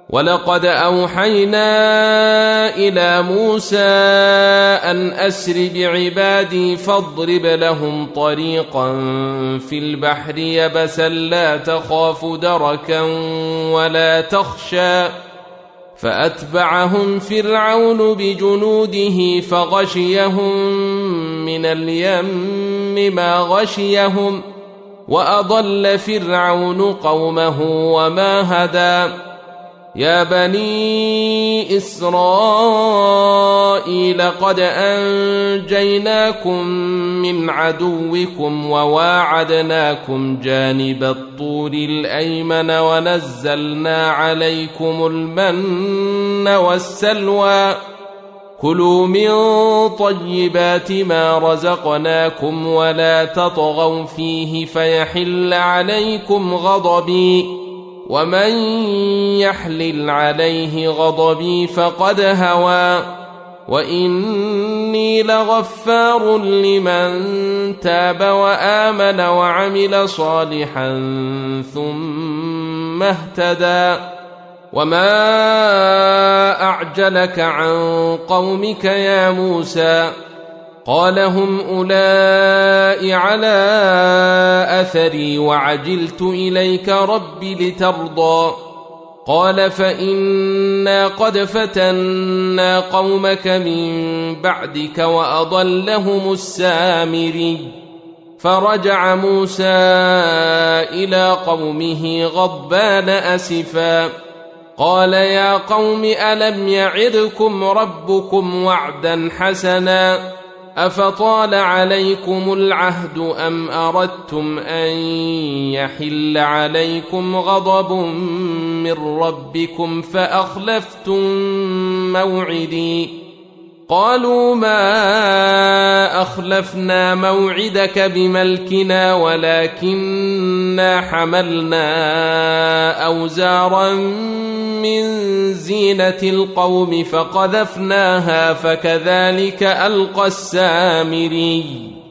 ولقد أوحينا إلى موسى أن أسر بعبادي فاضرب لهم طريقا في البحر يبسا لا تخاف دركا ولا تخشى فأتبعهم فرعون بجنوده فغشيهم من اليم ما غشيهم وأضل فرعون قومه وما هدى يا بني إسرائيل قد أنجيناكم من عدوكم وواعدناكم جانب الطور الأيمن ونزلنا عليكم المن والسلوى كلوا من طيبات ما رزقناكم ولا تطغوا فيه فيحل عليكم غضبي ومن يحلل عليه غضبي فقد هوى وإني لغفار لمن تاب وآمن وعمل صالحا ثم اهتدى وما أعجلك عن قومك يا موسى قال هم أولئك على أثري وعجلت إليك رب لترضى قال فإنا قد فتنا قومك من بعدك وأضلهم السامري فرجع موسى إلى قومه غضبان أسفا قال يا قوم ألم يعدكم ربكم وعدا حسنا أفطال عليكم العهد أم أردتم أن يحل عليكم غضب من ربكم فأخلفتم موعدي قالوا ما أخلفنا موعدك بملكنا ولكننا حملنا أوزارا من زينة القوم فقذفناها فكذلك ألقى السامري